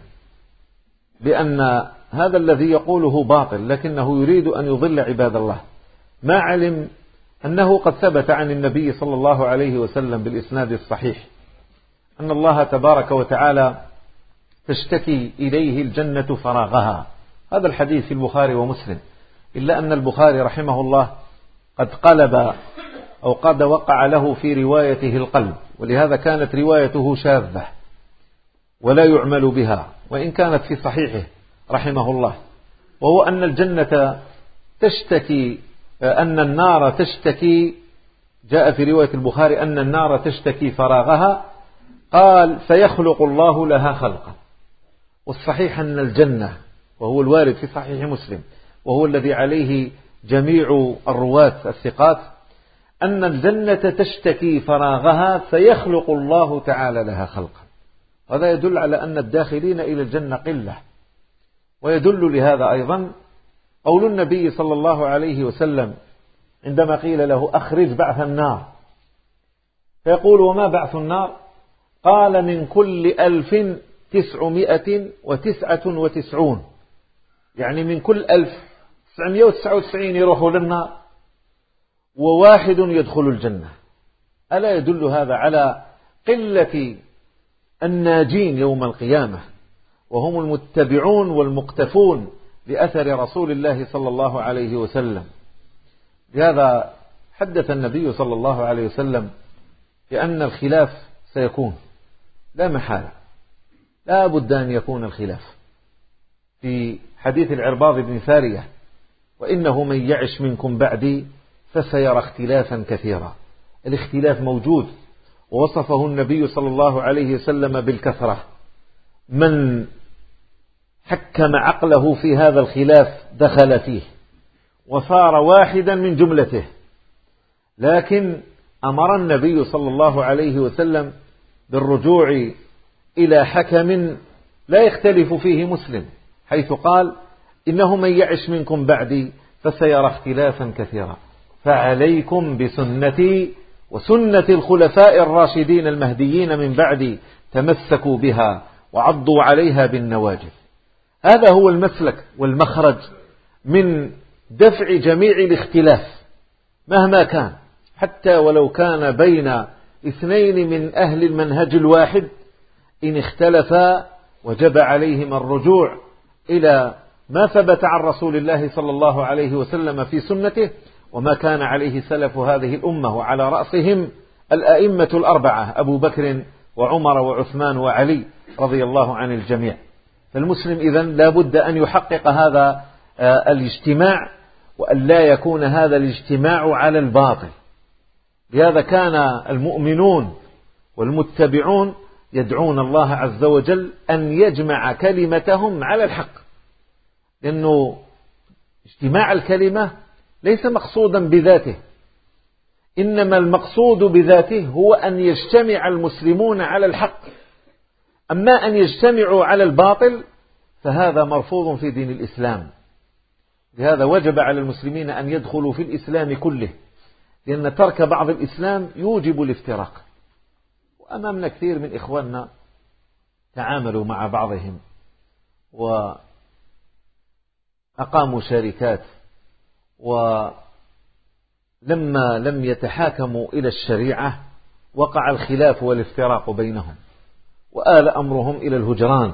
بأن هذا الذي يقوله باطل، لكنه يريد أن يضل عباد الله، ما علم أنه قد ثبت عن النبي صلى الله عليه وسلم بالإسناد الصحيح أن الله تبارك وتعالى تشتكي إليه الجنة فراغها. هذا الحديث في البخاري ومسلم، إلا أن البخاري رحمه الله قد قلب أو قد وقع له في روايته القلب، ولهذا كانت روايته شاذة ولا يعمل بها، وإن كانت في صحيحه رحمه الله، وهو أن الجنة تشتكي أن النار تشتكي، جاء في رواية البخاري أن النار تشتكي فراغها، قال فيخلق الله لها خلقا. والصحيح أن الجنة، وهو الوارد في صحيح مسلم وهو الذي عليه جميع الرواة الثقات، أن الجنة تشتكي فراغها فيخلق الله تعالى لها خلقا. هذا يدل على أن الداخلين إلى الجنة قلة. ويدل لهذا أيضا قول النبي صلى الله عليه وسلم عندما قيل له أخرج بعث النار، فيقول وما بعث النار؟ قال من كل ألف تسعمائة وتسعة وتسعون، يعني من كل ألف تسعمائة وتسعة وتسعين يروحوا للنار وواحد يدخل الجنة. ألا يدل هذا على قلة الناجين يوم القيامة، وهم المتبعون والمقتفون لأثر رسول الله صلى الله عليه وسلم. لهذا حدث النبي صلى الله عليه وسلم بأن الخلاف سيكون لا محالة، لا بد أن يكون الخلاف. في حديث العرباض بن سارية: وإنه من يعش منكم بعدي فسيرى اختلافا كثيرا. الاختلاف موجود، ووصفه النبي صلى الله عليه وسلم بالكثرة. من حكم عقله في هذا الخلاف دخل فيه وصار واحدا من جملته. لكن أمر النبي صلى الله عليه وسلم بالرجوع إلى حكم لا يختلف فيه مسلم، حيث قال: إنه من يعش منكم بعدي فسيرى اختلافا كثيرا، فعليكم بسنتي وسنة الخلفاء الراشدين المهديين من بعدي، تمسكوا بها وعضوا عليها بالنواجذ. هذا هو المسلك والمخرج من دفع جميع الاختلاف مهما كان، حتى ولو كان بين اثنين من أهل المنهج الواحد، إن اختلفا وجب عليهم الرجوع إلى ما ثبت عن رسول الله صلى الله عليه وسلم في سنته، وما كان عليه سلف هذه الأمة، وعلى رأسهم الأئمة الأربعة أبو بكر وعمر وعثمان وعلي رضي الله عن الجميع. فالمسلم إذن لا بد أن يحقق هذا الاجتماع، وأن لا يكون هذا الاجتماع على الباطل. لهذا كان المؤمنون والمتبعون يدعون الله عز وجل أن يجمع كلمتهم على الحق، لأنه اجتماع الكلمة ليس مقصودا بذاته، إنما المقصود بذاته هو أن يجتمع المسلمون على الحق. أما أن يجتمعوا على الباطل فهذا مرفوض في دين الإسلام. لهذا وجب على المسلمين أن يدخلوا في الإسلام كله، لأن ترك بعض الإسلام يوجب الافتراق. وأمامنا كثير من إخواننا تعاملوا مع بعضهم وأقاموا شركات، ولما لم يتحاكموا إلى الشريعة وقع الخلاف والافتراق بينهم، وآل أمرهم إلى الهجران،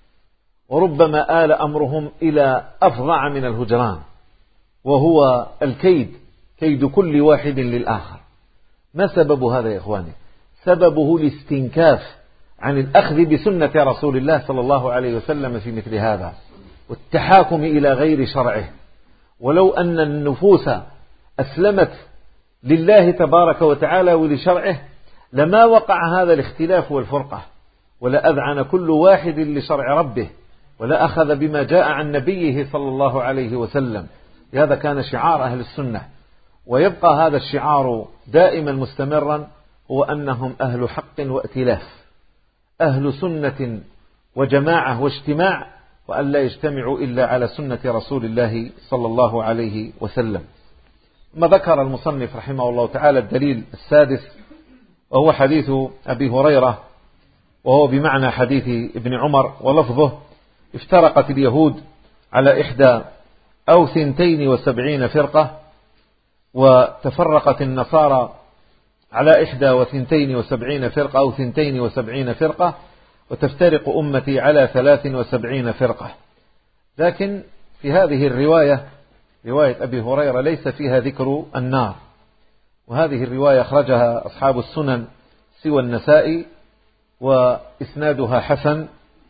وربما آل أمرهم إلى أفظع من الهجران، وهو الكيد، كيد كل واحد للآخر. ما سبب هذا يا إخواني؟ سببه الاستنكاف عن الأخذ بسنة رسول الله صلى الله عليه وسلم في مثل هذا، والتحاكم إلى غير شرعه. ولو أن النفوس أسلمت لله تبارك وتعالى ولشرعه لما وقع هذا الاختلاف والفرقة، ولا أذعن كل واحد لشرع ربه، ولا أخذ بما جاء عن نبيه صلى الله عليه وسلم. لهذا كان شعار أهل السنة، ويبقى هذا الشعار دائما مستمرا، هو أنهم أهل حق وائتلاف، أهل سنة وجماعة واجتماع، وأن لا يجتمعوا إلا على سنة رسول الله صلى الله عليه وسلم. ما ذكر المصنف رحمه الله تعالى الدليل السادس، وهو حديث أبي هريرة، وهو بمعنى حديث ابن عمر، ولفظه: افترقت اليهود على إحدى أو ثنتين وسبعين فرقة، وتفرقت النصارى على إحدى وثنتين وسبعين فرقة أو ثنتين وسبعين فرقة، وتفترق أمتي على ثلاث وسبعين فرقة. لكن في هذه الرواية، رواية أبي هريرة، ليس فيها ذكر النار، وهذه الرواية أخرجها أصحاب السنن سوى النسائي، وإسنادها حسن،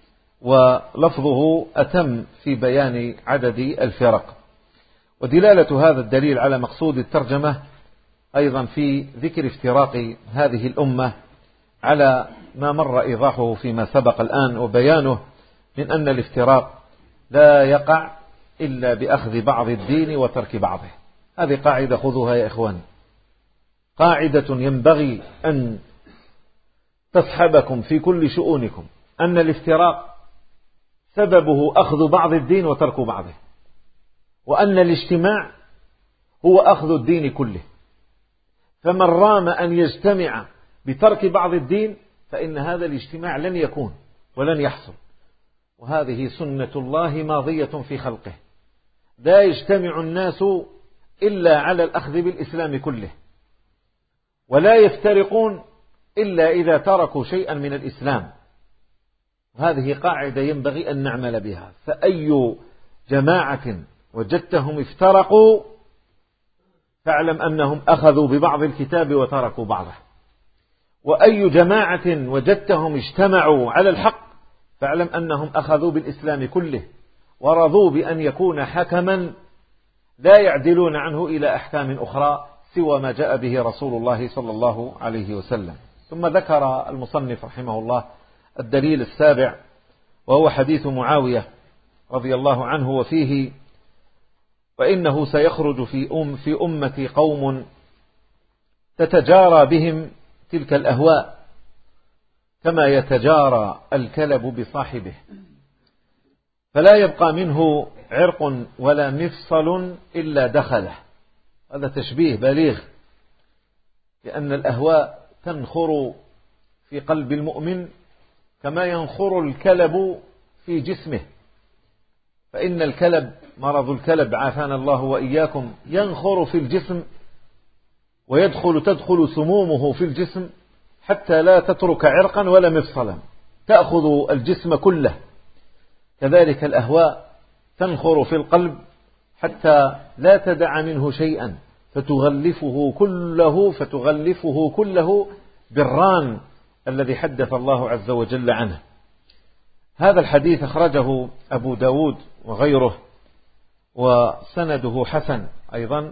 ولفظه أتم في بيان عدد الفرق. ودلالة هذا الدليل على مقصود الترجمة أيضا في ذكر افتراق هذه الأمة على ما مر إيضاحه فيما سبق الآن، وبيانه من أن الافتراق لا يقع إلا بأخذ بعض الدين وترك بعضه. هذه قاعدة خذوها يا إخوان، قاعدة ينبغي أن تصحبكم في كل شؤونكم، أن الافتراق سببه أخذ بعض الدين وترك بعضه، وأن الاجتماع هو أخذ الدين كله. فمن رام أن يجتمع بترك بعض الدين فإن هذا الاجتماع لن يكون ولن يحصل. وهذه سنة الله ماضية في خلقه، لا يجتمع الناس إلا على الأخذ بالإسلام كله، ولا يفترقون إلا إذا تركوا شيئا من الإسلام. هذه قاعدة ينبغي أن نعمل بها. فأي جماعة وجدتهم افترقوا فاعلم أنهم أخذوا ببعض الكتاب وتركوا بعضه، وأي جماعة وجدتهم اجتمعوا على الحق فاعلم أنهم أخذوا بالإسلام كله ورضوا بأن يكون حكما لا يعدلون عنه إلى أحكام أخرى سوى ما جاء به رسول الله صلى الله عليه وسلم. ثم ذكر المصنف رحمه الله الدليل السابع، وهو حديث معاوية رضي الله عنه، وفيه: وإنه سيخرج في أم في أمتي قوم تتجارى بهم تلك الأهواء كما يتجارى الكلب بصاحبه، فلا يبقى منه عرق ولا مفصل إلا دخله. هذا تشبيه بليغ، لأن الأهواء تنخر في قلب المؤمن كما ينخر الكلب في جسمه. فإن الكلب، مرض الكلب عافانا الله وإياكم، ينخر في الجسم ويدخل تدخل سمومه في الجسم حتى لا تترك عرقا ولا مفصلا، تأخذ الجسم كله. كذلك الأهواء تنخر في القلب حتى لا تدع منه شيئا فتغلفه كله فتغلفه كله بالران الذي حدث الله عز وجل عنه. هذا الحديث أخرجه أبو داود وغيره، وسنده حسن أيضا،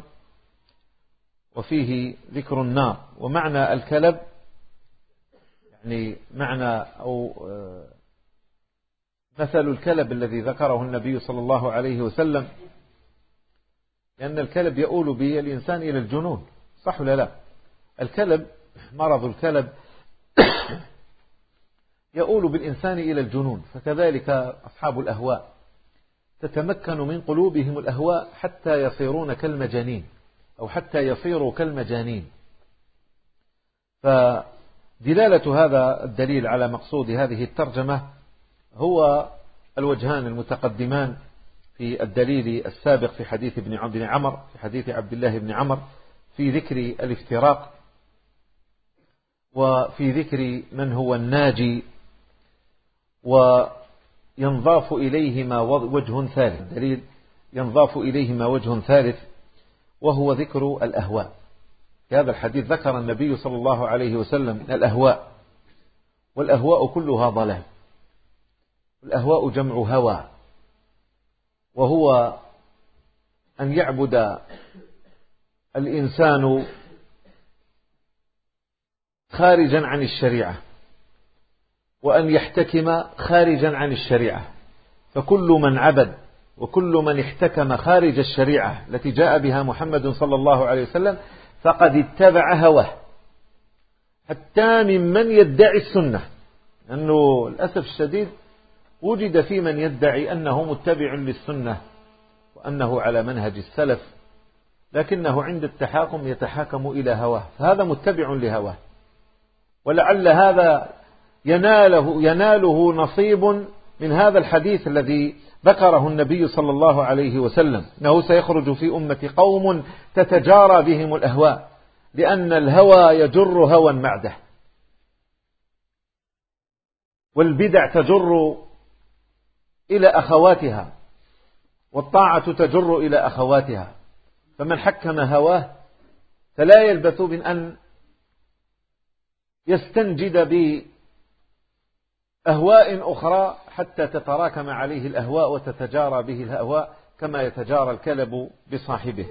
وفيه ذكر النار. ومعنى الكلب يعني معنى أو مثل الكلب الذي ذكره النبي صلى الله عليه وسلم، لأن الكلب يؤول به الإنسان إلى الجنون، صح ولا لا؟ الكلب، مرض الكلب يؤول بالإنسان إلى الجنون. فكذلك أصحاب الأهواء تتمكن من قلوبهم الأهواء حتى يصيرون كالمجانين أو حتى يصيروا كالمجانين. فدلالة هذا الدليل على مقصود هذه الترجمة هو الوجهان المتقدمان في الدليل السابق في حديث ابن عبد عمر في حديث عبد الله بن عمر في ذكر الافتراق، وفي ذكر من هو الناجي، وينضاف إليهما وجه ثالث، دليل ينضاف إليهما وجه ثالث وهو ذكر الأهواء. في هذا الحديث ذكر النبي صلى الله عليه وسلم الأهواء، والأهواء كلها ضلال. الأهواء جمع هوى، وهو أن يعبد الإنسان خارجا عن الشريعة، وأن يحتكم خارجا عن الشريعة. فكل من عبد وكل من احتكم خارج الشريعة التي جاء بها محمد صلى الله عليه وسلم فقد اتبع هواه، حتى ممن يدعي السنة. لأنه للأسف الشديد وجد في من يدعي أنه متبع للسنة وأنه على منهج السلف، لكنه عند التحاكم يتحاكم إلى هواه، فهذا متبع لهواه، ولعل هذا يناله, يناله نصيب من هذا الحديث الذي ذكره النبي صلى الله عليه وسلم، أنه سيخرج في أمة قوم تتجارى بهم الأهواء، لأن الهوى يجر هوى معده، والبدع تجر إلى أخواتها، والطاعة تجر إلى أخواتها. فمن حكم هواه فلا يلبث من أن يستنجد بأهواء أخرى حتى تتراكم عليه الأهواء وتتجارى به الأهواء كما يتجارى الكلب بصاحبه.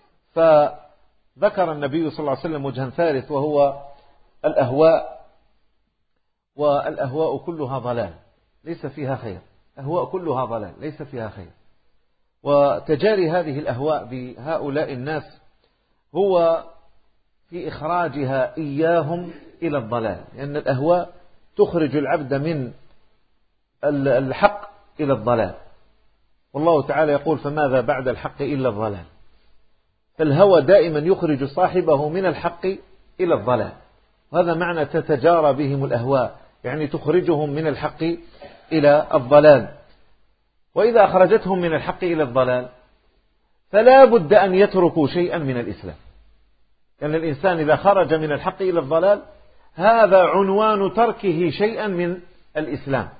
فذكر النبي صلى الله عليه وسلم وجها ثالث وهو الأهواء، والأهواء كلها ضلال ليس فيها خير، أهواء كلها ضلال ليس فيها خير. وتجاري هذه الأهواء بهؤلاء الناس هو في إخراجها إياهم إلى الضلال، لأن الأهواء تخرج العبد من الحق إلى الضلال، والله تعالى يقول: فماذا بعد الحق إلا الضلال. فالهوى دائما يخرج صاحبه من الحق إلى الضلال، وهذا معنى تتجارى بهم الأهواء، يعني تخرجهم من الحق إلى الضلال. وإذا أخرجتهم من الحق إلى الضلال فلا بد أن يتركوا شيئا من الإسلام، لأن يعني الإنسان إذا خرج من الحق إلى الضلال هذا عنوان تركه شيئا من الإسلام.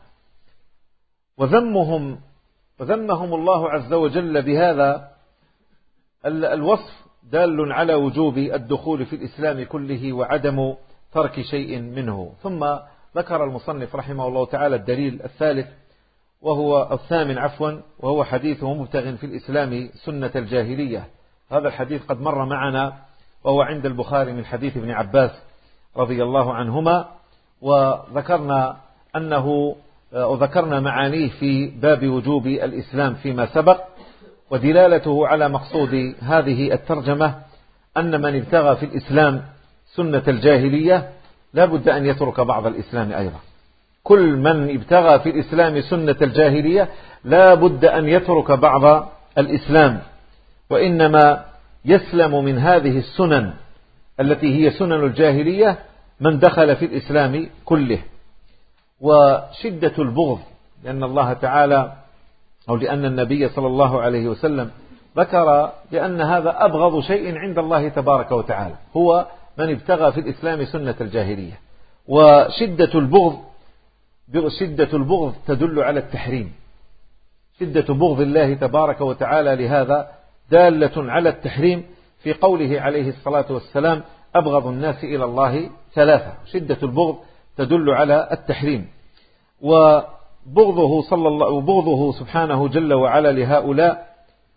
وذمهم وذمهم الله عز وجل بهذا الوصف دال على وجوب الدخول في الإسلام كله وعدم ترك شيء منه. ثم ذكر المصنف رحمه الله تعالى الدليل الثالث وهو الثامن عفوا وهو حديثه مبتغ في الإسلام سنة الجاهلية. هذا الحديث قد مر معنا وهو عند البخاري من حديث ابن عباس رضي الله عنهما، وذكرنا أنه وذكرنا معانيه في باب وجوب الإسلام فيما سبق. ودلالته على مقصود هذه الترجمة أن من ابتغى في الإسلام سنة الجاهلية لا بد أن يترك بعض الإسلام أيضا. كل من ابتغى في الإسلام سنة الجاهلية لا بد أن يترك بعض الإسلام، وإنما يسلم من هذه السنن التي هي سنن الجاهلية من دخل في الإسلام كله. وشدة البغض، لأن الله تعالى أو لأن النبي صلى الله عليه وسلم ذكر بأن هذا أبغض شيء عند الله تبارك وتعالى هو من ابتغى في الإسلام سنة الجاهلية. وشدة البغض شدة البغض تدل على التحريم. شدة بغض الله تبارك وتعالى لهذا دالة على التحريم في قوله عليه الصلاة والسلام أبغض الناس إلى الله ثلاثة. شدة البغض تدل على التحريم. وبغضه صلى الله وبغضه سبحانه جل وعلا لهؤلاء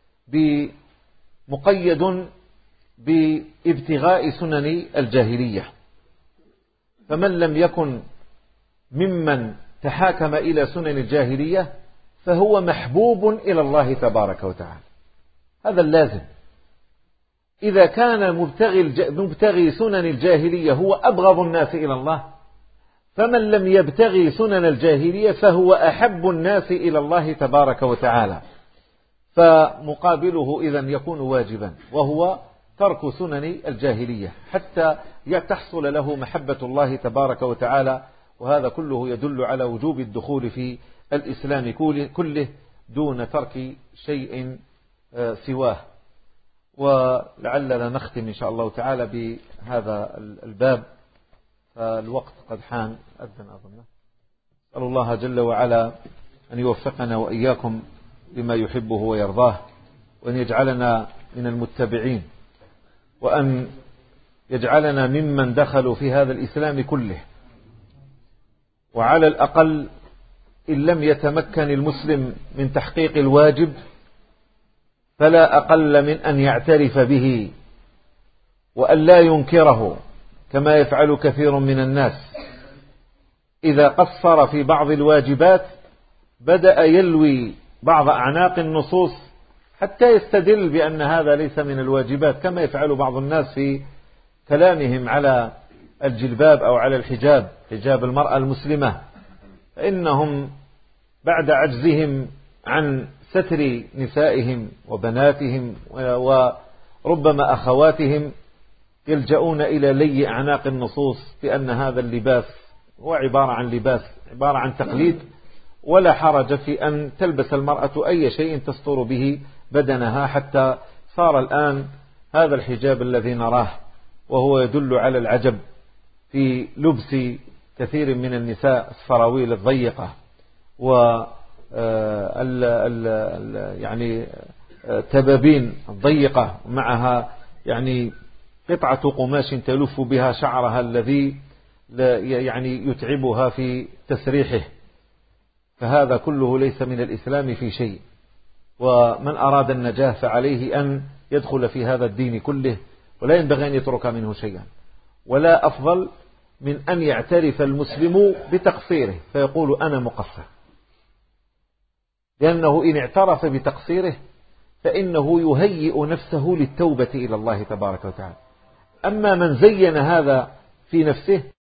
بمقيد بابتغاء سنن الجاهلية. فمن لم يكن ممن تحاكم إلى سنن الجاهلية فهو محبوب إلى الله تبارك وتعالى. هذا اللازم. إذا كان مبتغي, مبتغي سنن الجاهلية هو أبغض الناس إلى الله، فمن لم يبتغي سنن الجاهلية فهو أحب الناس إلى الله تبارك وتعالى. فمقابله إذن يكون واجبا وهو ترك سنن الجاهلية حتى تحصل له محبة الله تبارك وتعالى. وهذا كله يدل على وجوب الدخول في الإسلام كله دون ترك شيء سواه. ولعلنا نختم إن شاء الله تعالى بهذا الباب، فالوقت قد حان أذن أظن. أسأل الله جل وعلا أن يوفقنا وإياكم لما يحبه ويرضاه، وأن يجعلنا من المتبعين، وأن يجعلنا ممن دخلوا في هذا الإسلام كله. وعلى الأقل إن لم يتمكن المسلم من تحقيق الواجب فلا أقل من أن يعترف به وأن لا ينكره كما يفعل كثير من الناس. إذا قصر في بعض الواجبات بدأ يلوي بعض أعناق النصوص حتى يستدل بأن هذا ليس من الواجبات، كما يفعل بعض الناس في كلامهم على الجلباب أو على الحجاب، حجاب المرأة المسلمة، فإنهم بعد عجزهم عن ستر نسائهم وبناتهم وربما أخواتهم يلجؤون إلى لي أعناق النصوص بأن هذا اللباس هو عبارة عن لباس، عبارة عن تقليد، ولا حرج في أن تلبس المرأة أي شيء تستر به بدنها، حتى صار الآن هذا الحجاب الذي نراه وهو يدل على العجب في لبس كثير من النساء السراويل الضيقة و يعني تبابين الضيقة معها يعني قطعة قماش تلف بها شعرها الذي يعني يتعبها في تسريحه. فهذا كله ليس من الإسلام في شيء. ومن أراد النجاة فعليه أن يدخل في هذا الدين كله، ولا ينبغي أن يترك منه شيئا. ولا أفضل من أن يعترف المسلم بتقصيره فيقول أنا مقصر، لأنه إن اعترف بتقصيره فإنه يهيئ نفسه للتوبة إلى الله تبارك وتعالى. أما من زين هذا في نفسه